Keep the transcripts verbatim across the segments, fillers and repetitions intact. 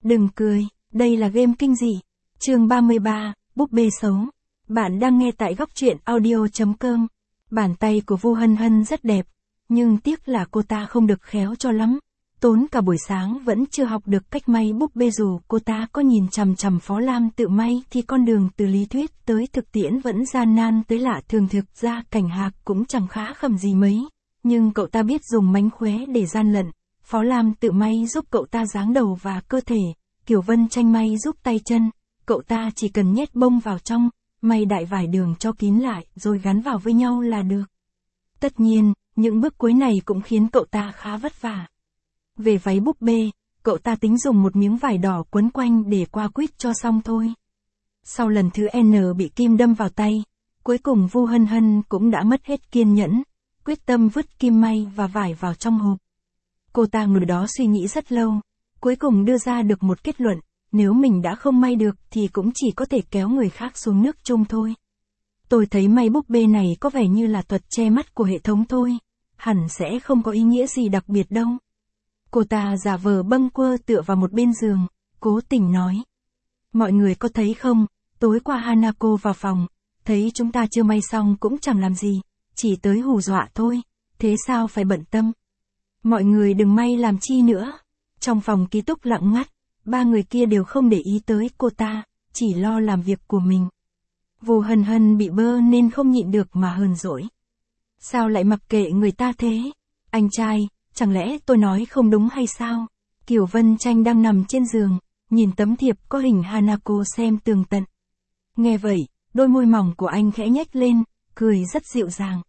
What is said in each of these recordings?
Đừng cười, đây là game kinh dị. Chương ba mươi ba, búp bê xấu. Bạn đang nghe tại góc truyện audio chấm com. Bàn tay của Vu Hân Hân rất đẹp, nhưng tiếc là cô ta không được khéo cho lắm. Tốn cả buổi sáng vẫn chưa học được cách may búp bê, dù cô ta có nhìn chằm chằm Phó Lam tự may thì con đường từ lý thuyết tới thực tiễn vẫn gian nan tới lạ thường. Thực ra Cảnh Hạc cũng chẳng khá khẩm gì mấy, nhưng cậu ta biết dùng mánh khóe để gian lận. Phó Lam tự may giúp cậu ta dáng đầu và cơ thể, Kiều Vân Tranh may giúp tay chân, cậu ta chỉ cần nhét bông vào trong, may đại vải đường cho kín lại rồi gắn vào với nhau là được. Tất nhiên, những bước cuối này cũng khiến cậu ta khá vất vả. Về váy búp bê, cậu ta tính dùng một miếng vải đỏ quấn quanh để qua quýt cho xong thôi. Sau lần thứ N bị kim đâm vào tay, cuối cùng Vu Hân Hân cũng đã mất hết kiên nhẫn, quyết tâm vứt kim may và vải vào trong hộp. Cô ta ngồi đó suy nghĩ rất lâu, cuối cùng đưa ra được một kết luận, nếu mình đã không may được thì cũng chỉ có thể kéo người khác xuống nước chung thôi. Tôi thấy may búp bê này có vẻ như là thuật che mắt của hệ thống thôi, hẳn sẽ không có ý nghĩa gì đặc biệt đâu. Cô ta giả vờ bâng quơ tựa vào một bên giường, cố tình nói. Mọi người có thấy không, tối qua Hanako vào phòng, thấy chúng ta chưa may xong cũng chẳng làm gì, chỉ tới hù dọa thôi, thế sao phải bận tâm. Mọi người đừng may làm chi nữa. Trong phòng ký túc lặng ngắt, ba người kia đều không để ý tới cô ta, chỉ lo làm việc của mình. Vu Hân Hân bị bơ nên không nhịn được mà hờn dỗi. Sao lại mặc kệ người ta thế? Anh trai, chẳng lẽ tôi nói không đúng hay sao? Kiều Vân Tranh đang nằm trên giường, nhìn tấm thiệp có hình Hanako xem tường tận. Nghe vậy, đôi môi mỏng của anh khẽ nhếch lên, cười rất dịu dàng.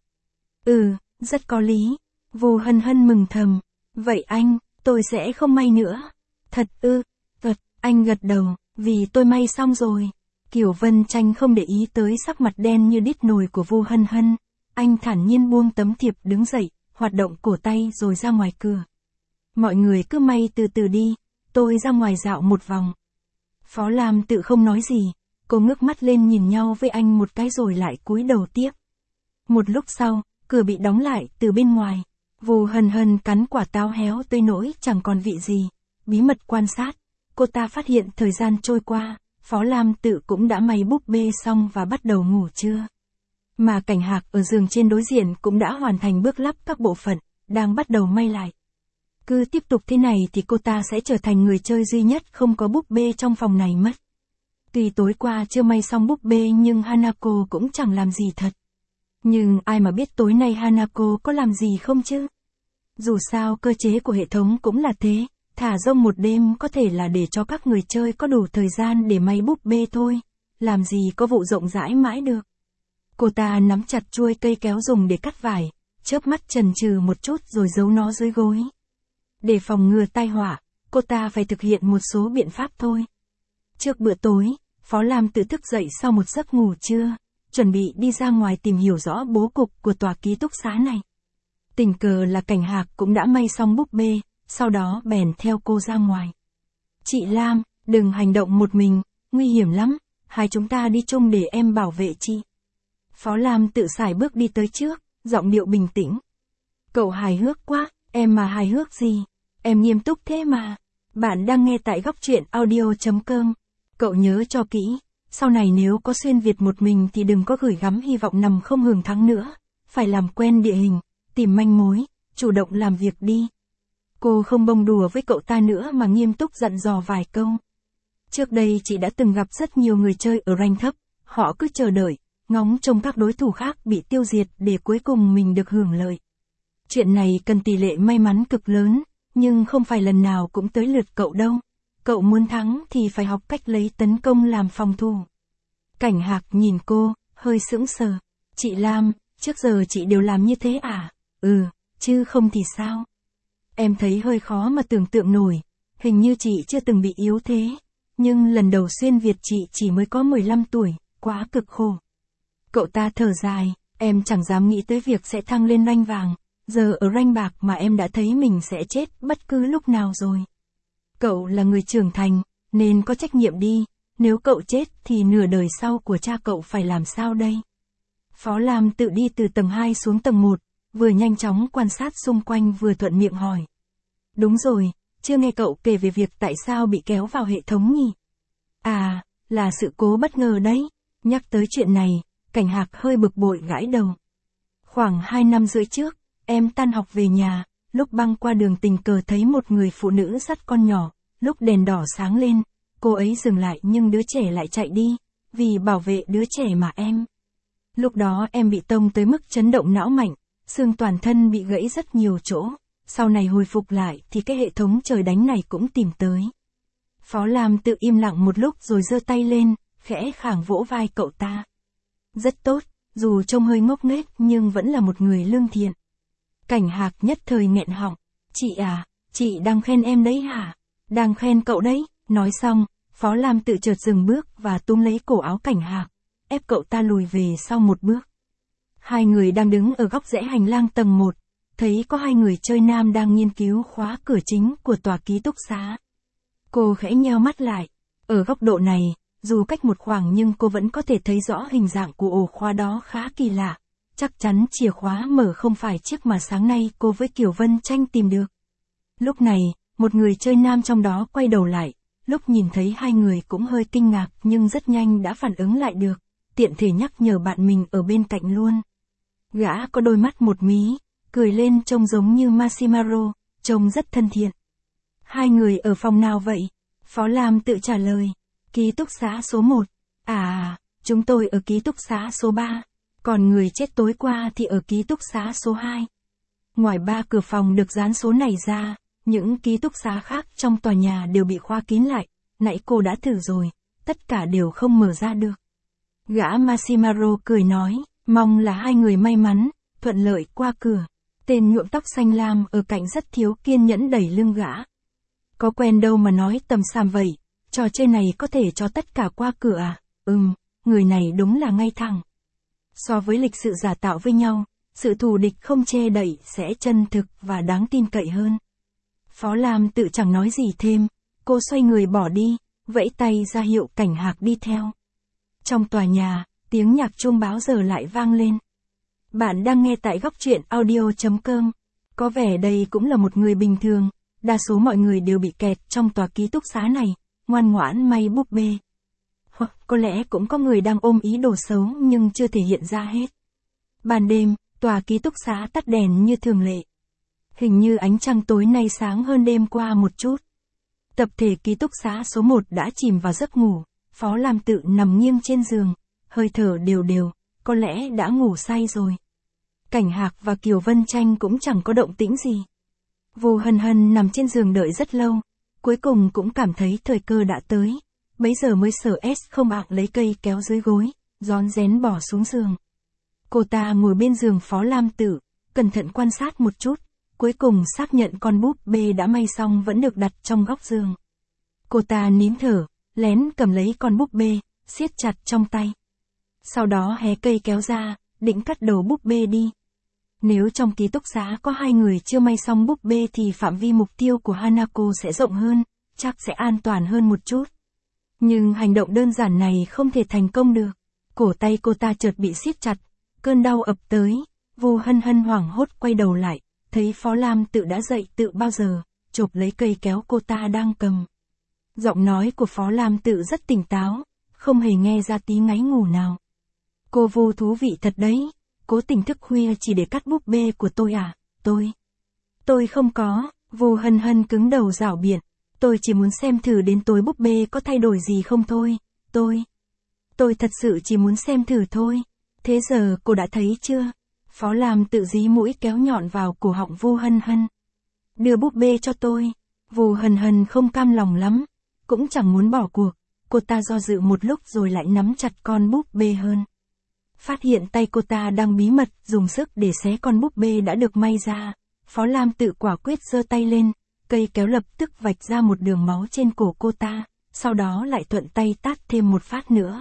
Ừ, rất có lý. Vu Hân Hân mừng thầm. Vậy anh, tôi sẽ không may nữa. Thật ư? Thật, anh gật đầu, vì tôi may xong rồi. Kiều Vân Tranh không để ý tới sắc mặt đen như đít nồi của Vu Hân Hân. Anh thản nhiên buông tấm thiệp đứng dậy, hoạt động cổ tay rồi ra ngoài cửa. Mọi người cứ may từ từ đi, tôi ra ngoài dạo một vòng. Phó Lam tự không nói gì, cô ngước mắt lên nhìn nhau với anh một cái rồi lại cúi đầu tiếp. Một lúc sau, cửa bị đóng lại từ bên ngoài. Vu Hân Hân cắn quả táo héo tới nỗi chẳng còn vị gì, bí mật quan sát. Cô ta phát hiện thời gian trôi qua, Phó Lam tự cũng đã may búp bê xong và bắt đầu ngủ trưa. Mà Cảnh Hạc ở giường trên đối diện cũng đã hoàn thành bước lắp các bộ phận, đang bắt đầu may lại. Cứ tiếp tục thế này thì cô ta sẽ trở thành người chơi duy nhất không có búp bê trong phòng này mất. Tuy tối qua chưa may xong búp bê nhưng Hanako cũng chẳng làm gì thật. Nhưng ai mà biết tối nay Hanako có làm gì không chứ? Dù sao cơ chế của hệ thống cũng là thế, thả rông một đêm có thể là để cho các người chơi có đủ thời gian để may búp bê thôi, làm gì có vụ rộng rãi mãi được. Cô ta nắm chặt chuôi cây kéo dùng để cắt vải, chớp mắt chần chừ một chút rồi giấu nó dưới gối. Để phòng ngừa tai họa, cô ta phải thực hiện một số biện pháp thôi. Trước bữa tối, Phó Lam tự thức dậy sau một giấc ngủ trưa, chuẩn bị đi ra ngoài tìm hiểu rõ bố cục của tòa ký túc xá này. Tình cờ là Cảnh Hạc cũng đã may xong búp bê, sau đó bèn theo cô ra ngoài. Chị Lam, đừng hành động một mình, nguy hiểm lắm, hai chúng ta đi chung để em bảo vệ chị. Phó Lam tự sải bước đi tới trước, giọng điệu bình tĩnh. Cậu hài hước quá, em mà hài hước gì, em nghiêm túc thế mà. Bạn đang nghe tại góc truyện audio chấm com. Cậu nhớ cho kỹ, sau này nếu có xuyên Việt một mình thì đừng có gửi gắm hy vọng nằm không hưởng thắng nữa, phải làm quen địa hình, tìm manh mối, chủ động làm việc đi. Cô không bông đùa với cậu ta nữa mà nghiêm túc dặn dò vài câu. Trước đây chị đã từng gặp rất nhiều người chơi ở rank thấp, họ cứ chờ đợi, ngóng trông các đối thủ khác bị tiêu diệt để cuối cùng mình được hưởng lợi. Chuyện này cần tỷ lệ may mắn cực lớn, nhưng không phải lần nào cũng tới lượt cậu đâu. Cậu muốn thắng thì phải học cách lấy tấn công làm phòng thủ. Cảnh Hạc nhìn cô, hơi sững sờ. Chị Lam, trước giờ chị đều làm như thế à? Ừ, chứ không thì sao? Em thấy hơi khó mà tưởng tượng nổi, hình như chị chưa từng bị yếu thế. Nhưng lần đầu xuyên Việt chị chỉ mới có mười lăm tuổi, quá cực khổ. Cậu ta thở dài, em chẳng dám nghĩ tới việc sẽ thăng lên rank vàng, giờ ở rank bạc mà em đã thấy mình sẽ chết bất cứ lúc nào rồi. Cậu là người trưởng thành, nên có trách nhiệm đi, nếu cậu chết thì nửa đời sau của cha cậu phải làm sao đây? Phó Lam tự đi từ tầng hai xuống tầng một, vừa nhanh chóng quan sát xung quanh vừa thuận miệng hỏi. Đúng rồi, chưa nghe cậu kể về việc tại sao bị kéo vào hệ thống nhỉ? À, là sự cố bất ngờ đấy. Nhắc tới chuyện này, Cảnh Hạc hơi bực bội gãi đầu. Khoảng hai năm rưỡi trước, em tan học về nhà, lúc băng qua đường tình cờ thấy một người phụ nữ dắt con nhỏ, lúc đèn đỏ sáng lên, cô ấy dừng lại nhưng đứa trẻ lại chạy đi, vì bảo vệ đứa trẻ mà em. Lúc đó em bị tông tới mức chấn động não mạnh, xương toàn thân bị gãy rất nhiều chỗ, sau này hồi phục lại thì cái hệ thống trời đánh này cũng tìm tới. Phó Lam tự im lặng một lúc rồi giơ tay lên, khẽ khàng vỗ vai cậu ta. Rất tốt, dù trông hơi ngốc nghếch nhưng vẫn là một người lương thiện. Cảnh Hạc nhất thời nghẹn họng. Chị à, chị đang khen em đấy hả? Đang khen cậu đấy. Nói xong, Phó Lam tự chợt dừng bước và túm lấy cổ áo Cảnh Hạc, ép cậu ta lùi về sau một bước. Hai người đang đứng ở góc rẽ hành lang tầng một, thấy có hai người chơi nam đang nghiên cứu khóa cửa chính của tòa ký túc xá. Cô khẽ nheo mắt lại. Ở góc độ này, dù cách một khoảng nhưng cô vẫn có thể thấy rõ hình dạng của ổ khóa đó khá kỳ lạ. Chắc chắn chìa khóa mở không phải chiếc mà sáng nay cô với Kiều Vân Tranh tìm được. Lúc này, một người chơi nam trong đó quay đầu lại, lúc nhìn thấy hai người cũng hơi kinh ngạc nhưng rất nhanh đã phản ứng lại được, tiện thể nhắc nhở bạn mình ở bên cạnh luôn. Gã có đôi mắt một mí, cười lên trông giống như Masimaro, trông rất thân thiện. Hai người ở phòng nào vậy? Phó Lam tự trả lời. Ký túc xá số một. À, chúng tôi ở ký túc xá số ba. Còn người chết tối qua thì ở ký túc xá số hai. Ngoài ba cửa phòng được dán số này ra, những ký túc xá khác trong tòa nhà đều bị khóa kín lại. Nãy cô đã thử rồi, tất cả đều không mở ra được. Gã Masimaro cười nói, mong là hai người may mắn, thuận lợi qua cửa. Tên nhuộm tóc xanh lam ở cạnh rất thiếu kiên nhẫn đẩy lưng gã. Có quen đâu mà nói tầm xàm vậy, trò chơi này có thể cho tất cả qua cửa à? Ừm, người này đúng là ngay thẳng. So với lịch sự giả tạo với nhau, sự thù địch không che đậy sẽ chân thực và đáng tin cậy hơn. Phó Lam tự chẳng nói gì thêm, cô xoay người bỏ đi, vẫy tay ra hiệu Cảnh Hạc đi theo. Trong tòa nhà, tiếng nhạc chuông báo giờ lại vang lên. Bạn đang nghe tại góc truyện audio chấm com. Có vẻ đây cũng là một người bình thường, đa số mọi người đều bị kẹt trong tòa ký túc xá này, ngoan ngoãn may búp bê. Hoặc có lẽ cũng có người đang ôm ý đồ xấu nhưng chưa thể hiện ra hết. Ban đêm, tòa ký túc xá tắt đèn như thường lệ. Hình như ánh trăng tối nay sáng hơn đêm qua một chút. Tập thể ký túc xá số một đã chìm vào giấc ngủ, Phó Lam tự nằm nghiêng trên giường, hơi thở đều đều, có lẽ đã ngủ say rồi. Cảnh Hạc và Kiều Vân Tranh cũng chẳng có động tĩnh gì. Vô Hân Hân nằm trên giường đợi rất lâu, cuối cùng cũng cảm thấy thời cơ đã tới, bấy giờ mới sở S không ạng lấy cây kéo dưới gối, rón rén bỏ xuống giường. Cô ta ngồi bên giường Phó Lam Tử, cẩn thận quan sát một chút, cuối cùng xác nhận con búp bê đã may xong vẫn được đặt trong góc giường. Cô ta nín thở, lén cầm lấy con búp bê, siết chặt trong tay. Sau đó hé cây kéo ra, định cắt đầu búp bê đi. Nếu trong ký túc xá có hai người chưa may xong búp bê thì phạm vi mục tiêu của Hanako sẽ rộng hơn, chắc sẽ an toàn hơn một chút. Nhưng hành động đơn giản này không thể thành công được. Cổ tay cô ta chợt bị siết chặt, cơn đau ập tới, Vô Hân Hân hoảng hốt quay đầu lại, thấy Phó Lam Tự đã dậy tự bao giờ, chộp lấy cây kéo cô ta đang cầm. Giọng nói của Phó Lam Tự rất tỉnh táo, không hề nghe ra tí ngáy ngủ nào. Cô vô thú vị thật đấy, cố tình thức khuya chỉ để cắt búp bê của tôi à, tôi. Tôi không có, Vô Hân Hân cứng đầu rảo biện, tôi chỉ muốn xem thử đến tối búp bê có thay đổi gì không thôi, tôi. Tôi thật sự chỉ muốn xem thử thôi. Thế giờ cô đã thấy chưa? Phó Lam Tự dí mũi kéo nhọn vào cổ họng Vô Hân Hân. Đưa búp bê cho tôi. Vô Hân Hân không cam lòng lắm, cũng chẳng muốn bỏ cuộc, cô ta do dự một lúc rồi lại nắm chặt con búp bê hơn. Phát hiện tay cô ta đang bí mật dùng sức để xé con búp bê đã được may ra, Phó Lam Tự quả quyết giơ tay lên, cây kéo lập tức vạch ra một đường máu trên cổ cô ta, sau đó lại thuận tay tát thêm một phát nữa.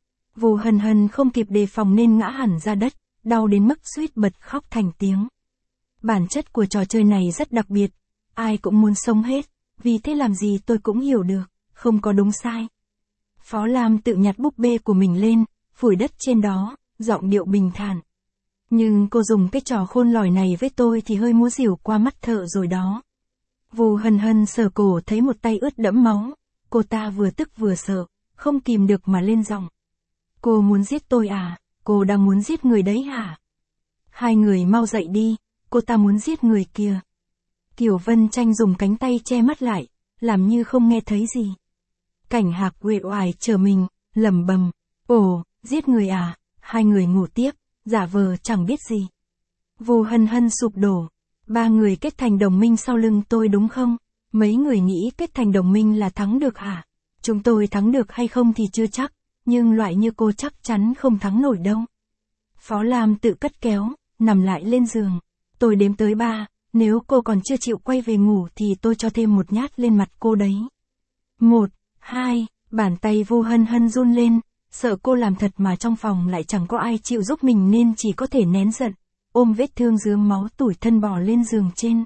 Vô Hân Hân không kịp đề phòng nên ngã hẳn ra đất, đau đến mức suýt bật khóc thành tiếng. Bản chất của trò chơi này rất đặc biệt, ai cũng muốn sống hết, vì thế làm gì tôi cũng hiểu được, không có đúng sai. Phó Lam Tự nhặt búp bê của mình lên, phủi đất trên đó, giọng điệu bình thản. Nhưng cô dùng cái trò khôn lỏi này với tôi thì hơi múa xỉu qua mắt thợ rồi đó. Vu Hân Hân sờ cổ thấy một tay ướt đẫm máu, cô ta vừa tức vừa sợ, không kìm được mà lên giọng. Cô muốn giết tôi à, cô đang muốn giết người đấy hả? Hai người mau dậy đi, cô ta muốn giết người kia. Kiều Vân Tranh dùng cánh tay che mắt lại, làm như không nghe thấy gì. Cảnh Hạc uể oải trở mình, lẩm bẩm, ồ, giết người à, hai người ngủ tiếp, giả vờ chẳng biết gì. Vu Hân Hân sụp đổ, ba người kết thành đồng minh sau lưng tôi đúng không? Mấy người nghĩ kết thành đồng minh là thắng được hả? Chúng tôi thắng được hay không thì chưa chắc, nhưng loại như cô chắc chắn không thắng nổi đâu. Phó Lam tự cất kéo, nằm lại lên giường. Tôi đếm tới ba, nếu cô còn chưa chịu quay về ngủ thì tôi cho thêm một nhát lên mặt cô đấy. Một, hai, bàn tay Vu Hân Hân run lên, sợ cô làm thật mà trong phòng lại chẳng có ai chịu giúp mình nên chỉ có thể nén giận, ôm vết thương rướm máu tủi thân bò lên giường trên.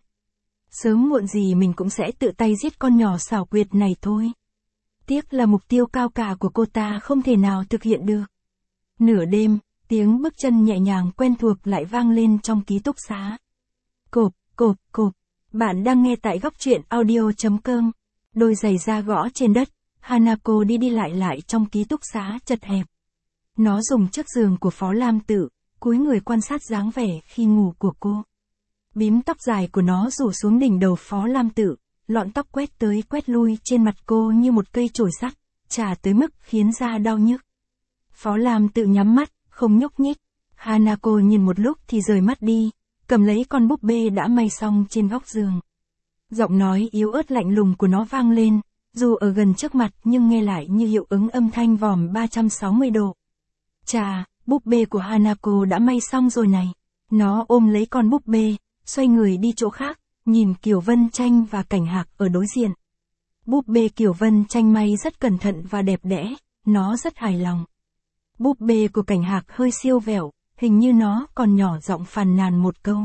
Sớm muộn gì mình cũng sẽ tự tay giết con nhỏ xảo quyệt này thôi. Tiếc là mục tiêu cao cả của cô ta không thể nào thực hiện được. Nửa đêm, tiếng bước chân nhẹ nhàng quen thuộc lại vang lên trong ký túc xá. Cộp, cộp, cộp. Bạn đang nghe tại góc truyện audio chấm com. Đôi giày da gõ trên đất, Hanako đi đi lại lại trong ký túc xá chật hẹp. Nó dùng chiếc giường của Phó Lam Tự, cúi người quan sát dáng vẻ khi ngủ của cô. Bím tóc dài của nó rủ xuống đỉnh đầu Phó Lam Tự, lọn tóc quét tới quét lui trên mặt cô như một cây chổi sắt, chà tới mức khiến da đau nhức. Phó Lam Tự nhắm mắt, không nhúc nhích. Hanako nhìn một lúc thì rời mắt đi, cầm lấy con búp bê đã may xong trên góc giường. Giọng nói yếu ớt lạnh lùng của nó vang lên, dù ở gần trước mặt nhưng nghe lại như hiệu ứng âm thanh vòm ba trăm sáu mươi độ. Chà, búp bê của Hanako đã may xong rồi này. Nó ôm lấy con búp bê, xoay người đi chỗ khác, nhìn Kiều Vân Tranh và Cảnh Hạc ở đối diện. Búp bê Kiều Vân Tranh may rất cẩn thận và đẹp đẽ, nó rất hài lòng. Búp bê của Cảnh Hạc hơi siêu vẹo, hình như nó còn nhỏ giọng phàn nàn một câu.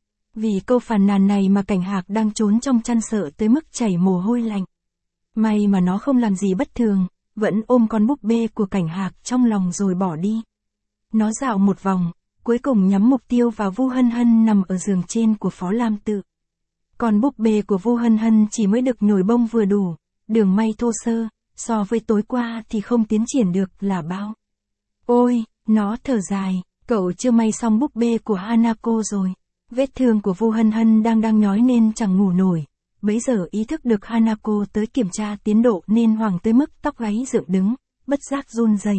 Vì câu phàn nàn này mà Cảnh Hạc đang trốn trong chăn sợ tới mức chảy mồ hôi lạnh. May mà nó không làm gì bất thường, vẫn ôm con búp bê của Cảnh Hạc trong lòng rồi bỏ đi. Nó dạo một vòng, cuối cùng nhắm mục tiêu vào Vu Hân Hân nằm ở giường trên của Phó Lam Tự. Con búp bê của Vu Hân Hân chỉ mới được nhồi bông vừa đủ, đường may thô sơ, so với tối qua thì không tiến triển được là bao. Ôi, nó thở dài, cậu chưa may xong búp bê của Hanako rồi. Vết thương của Vu Hân Hân đang đang nhói nên chẳng ngủ nổi. Bấy giờ ý thức được Hanako tới kiểm tra tiến độ nên hoảng tới mức tóc gáy dựng đứng, bất giác run rẩy.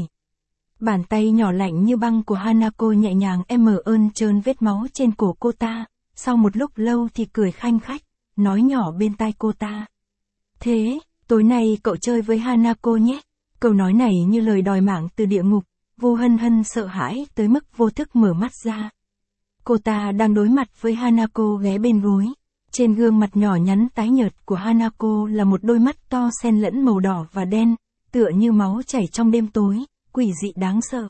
Bàn tay nhỏ lạnh như băng của Hanako nhẹ nhàng em ơn trơn vết máu trên cổ cô ta, sau một lúc lâu thì cười khanh khách, nói nhỏ bên tai cô ta. Thế, tối nay cậu chơi với Hanako nhé. Câu nói này như lời đòi mạng từ địa ngục, Vu Hân Hân sợ hãi tới mức vô thức mở mắt ra. Cô ta đang đối mặt với Hanako ghé bên gối. Trên gương mặt nhỏ nhắn tái nhợt của Hanako là một đôi mắt to xen lẫn màu đỏ và đen, tựa như máu chảy trong đêm tối, quỷ dị đáng sợ.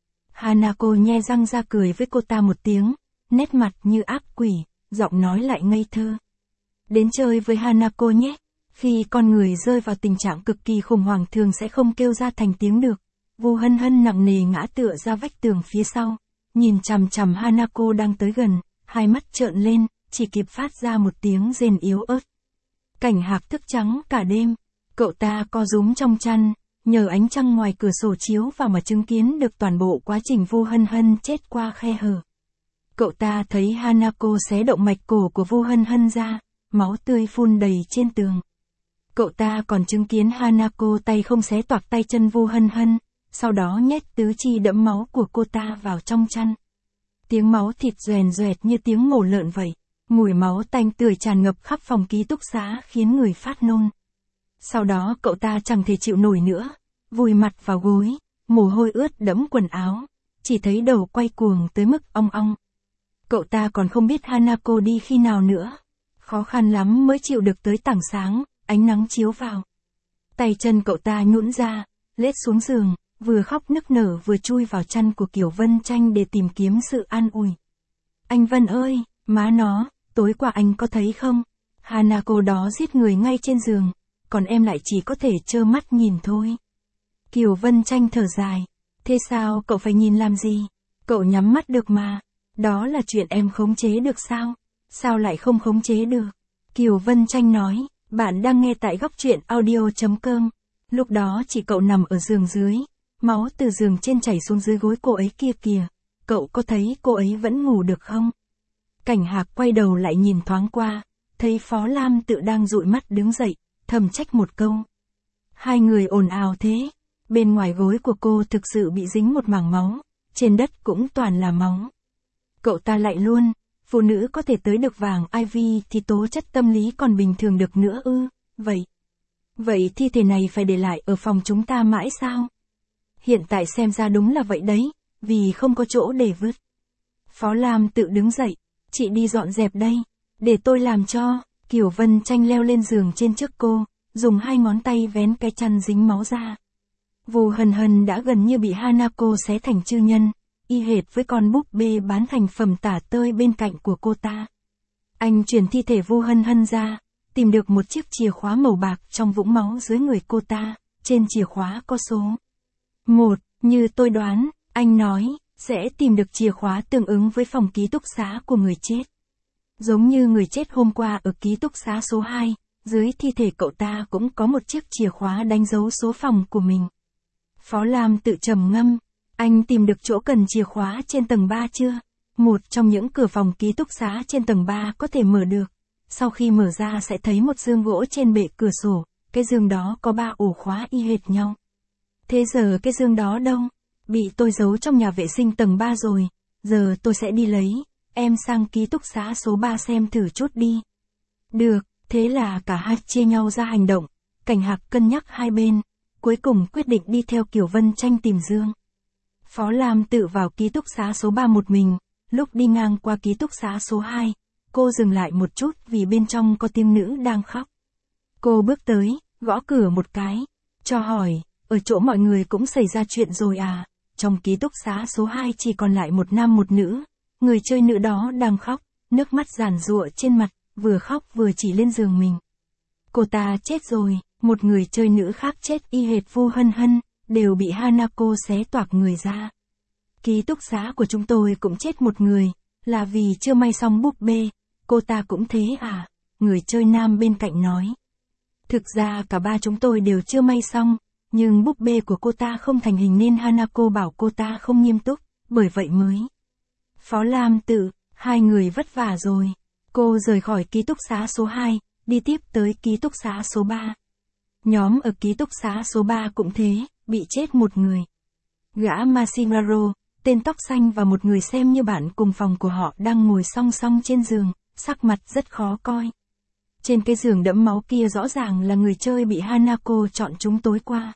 Hanako nhe răng ra cười với cô ta một tiếng, nét mặt như ác quỷ, giọng nói lại ngây thơ. Đến chơi với Hanako nhé. Khi con người rơi vào tình trạng cực kỳ khủng hoảng thường sẽ không kêu ra thành tiếng được. Vu Hân Hân nặng nề ngã tựa ra vách tường phía sau, nhìn chằm chằm Hanako đang tới gần, hai mắt trợn lên, chỉ kịp phát ra một tiếng rên yếu ớt. Cảnh Hạc thức trắng cả đêm, cậu ta co rúm trong chăn, nhờ ánh trăng ngoài cửa sổ chiếu vào mà chứng kiến được toàn bộ quá trình Vu Hân Hân chết qua khe hở. Cậu ta thấy Hanako xé động mạch cổ của Vu Hân Hân ra, máu tươi phun đầy trên tường. Cậu ta còn chứng kiến Hanako tay không xé toạc tay chân Vu Hân Hân, sau đó nhét tứ chi đẫm máu của cô ta vào trong chăn. Tiếng máu thịt doèn doẹt như tiếng mổ lợn vậy, mùi máu tanh tưởi tràn ngập khắp phòng ký túc xá khiến người phát nôn. Sau đó cậu ta chẳng thể chịu nổi nữa, vùi mặt vào gối, mồ hôi ướt đẫm quần áo, chỉ thấy đầu quay cuồng tới mức ong ong. Cậu ta còn không biết Hanako đi khi nào nữa, khó khăn lắm mới chịu được tới tảng sáng, ánh nắng chiếu vào. Tay chân cậu ta nhũn ra, lết xuống giường, vừa khóc nức nở vừa chui vào chăn của Kiều Vân Tranh để tìm kiếm sự an ủi. Anh Vân ơi, má nó, tối qua anh có thấy không? Hanako đó giết người ngay trên giường, còn em lại chỉ có thể trơ mắt nhìn thôi. Kiều Vân Tranh thở dài. Thế sao cậu phải nhìn làm gì? Cậu nhắm mắt được mà. Đó là chuyện em khống chế được sao? Sao lại không khống chế được? Kiều Vân Tranh nói, bạn đang nghe tại góc truyện audio chấm com. Lúc đó chỉ cậu nằm ở giường dưới, máu từ giường trên chảy xuống dưới gối cô ấy kia kìa. Cậu có thấy cô ấy vẫn ngủ được không? Cảnh Hạc quay đầu lại nhìn thoáng qua, thấy Phó Lam Tự đang dụi mắt đứng dậy, thầm trách một câu. Hai người ồn ào thế, bên ngoài gối của cô thực sự bị dính một mảng máu, trên đất cũng toàn là máu. Cậu ta lại luôn, phụ nữ có thể tới được vàng i vê thì tố chất tâm lý còn bình thường được nữa ư, vậy. Vậy thi thể này phải để lại ở phòng chúng ta mãi sao? Hiện tại xem ra đúng là vậy đấy, vì không có chỗ để vứt. Phó Lam Tự đứng dậy, chị đi dọn dẹp đây, để tôi làm cho. Kiều Vân Tranh leo lên giường trên trước cô, dùng hai ngón tay vén cái chăn dính máu ra. Vu Hân Hân đã gần như bị Hanako xé thành chư nhân, y hệt với con búp bê bán thành phẩm tả tơi bên cạnh của cô ta. Anh chuyển thi thể Vu Hân Hân ra, tìm được một chiếc chìa khóa màu bạc trong vũng máu dưới người cô ta, trên chìa khóa có số một, như tôi đoán, anh nói, sẽ tìm được chìa khóa tương ứng với phòng ký túc xá của người chết. Giống như người chết hôm qua ở ký túc xá số hai, dưới thi thể cậu ta cũng có một chiếc chìa khóa đánh dấu số phòng của mình. Phó Lam Tự trầm ngâm, anh tìm được chỗ cần chìa khóa trên tầng ba chưa? Một trong những cửa phòng ký túc xá trên tầng ba có thể mở được. Sau khi mở ra sẽ thấy một giường gỗ trên bệ cửa sổ, cái giường đó có ba ổ khóa y hệt nhau. Thế giờ cái giường đó đâu? Bị tôi giấu trong nhà vệ sinh tầng ba rồi, giờ tôi sẽ đi lấy, em sang ký túc xá số ba xem thử chút đi. Được, thế là cả hai chia nhau ra hành động, Cảnh Hạc cân nhắc hai bên, cuối cùng quyết định đi theo Kiều Vân Tranh tìm giường. Phó Lam Tự vào ký túc xá số ba một mình, lúc đi ngang qua ký túc xá số hai, cô dừng lại một chút vì bên trong có tiếng nữ đang khóc. Cô bước tới, gõ cửa một cái, cho hỏi, ở chỗ mọi người cũng xảy ra chuyện rồi à? Trong ký túc xá số hai chỉ còn lại một nam một nữ, người chơi nữ đó đang khóc, nước mắt giàn giụa trên mặt, vừa khóc vừa chỉ lên giường mình. Cô ta chết rồi, một người chơi nữ khác chết y hệt Vu Hân Hân, đều bị Hanako xé toạc người ra. Ký túc xá của chúng tôi cũng chết một người, là vì chưa may xong búp bê, cô ta cũng thế à? Người chơi nam bên cạnh nói. Thực ra cả ba chúng tôi đều chưa may xong, nhưng búp bê của cô ta không thành hình nên Hanako bảo cô ta không nghiêm túc, bởi vậy mới. Phó Lam Tự, hai người vất vả rồi. Cô rời khỏi ký túc xá số hai, đi tiếp tới ký túc xá số ba. Nhóm ở ký túc xá số ba cũng thế, bị chết một người. Gã Massimaro, tên tóc xanh và một người xem như bạn cùng phòng của họ đang ngồi song song trên giường, sắc mặt rất khó coi. Trên cái giường đẫm máu kia rõ ràng là người chơi bị Hanako chọn chúng tối qua.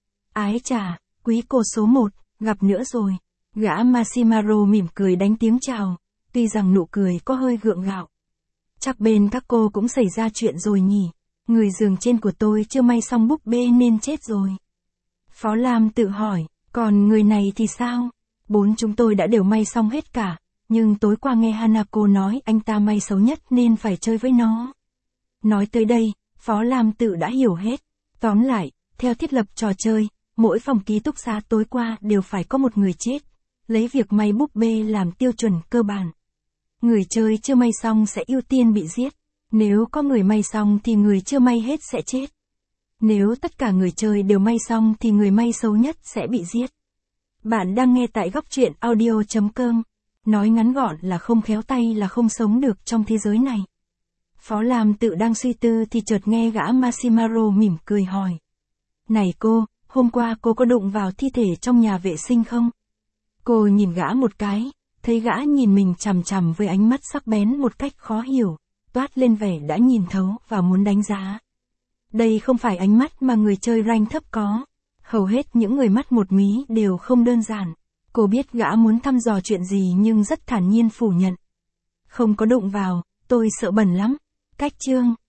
Ái chà, quý cô số một, gặp nữa rồi. Gã Massimaro mỉm cười đánh tiếng chào, tuy rằng nụ cười có hơi gượng gạo. Chắc bên các cô cũng xảy ra chuyện rồi nhỉ. Người giường trên của tôi chưa may xong búp bê nên chết rồi. Phó Lam Tự hỏi, còn người này thì sao? Bốn chúng tôi đã đều may xong hết cả, nhưng tối qua nghe Hanako nói anh ta may xấu nhất nên phải chơi với nó. Nói tới đây, Phó Lam Tự đã hiểu hết. Tóm lại, theo thiết lập trò chơi, mỗi phòng ký túc xá tối qua đều phải có một người chết, lấy việc may búp bê làm tiêu chuẩn cơ bản. Người chơi chưa may xong sẽ ưu tiên bị giết. Nếu có người may xong thì người chưa may hết sẽ chết. Nếu tất cả người chơi đều may xong thì người may xấu nhất sẽ bị giết. Bạn đang nghe tại góc truyện audio chấm com. Nói ngắn gọn là không khéo tay là không sống được trong thế giới này. Phó Lam Tự đang suy tư thì chợt nghe gã Massimaro mỉm cười hỏi. Này cô, hôm qua cô có đụng vào thi thể trong nhà vệ sinh không? Cô nhìn gã một cái, thấy gã nhìn mình chằm chằm với ánh mắt sắc bén một cách khó hiểu, toát lên vẻ đã nhìn thấu và muốn đánh giá. Đây không phải ánh mắt mà người chơi rank thấp có. Hầu hết những người mắt một mí đều không đơn giản. Cô biết gã muốn thăm dò chuyện gì nhưng rất thản nhiên phủ nhận. Không có đụng vào, tôi sợ bẩn lắm. Cách chương.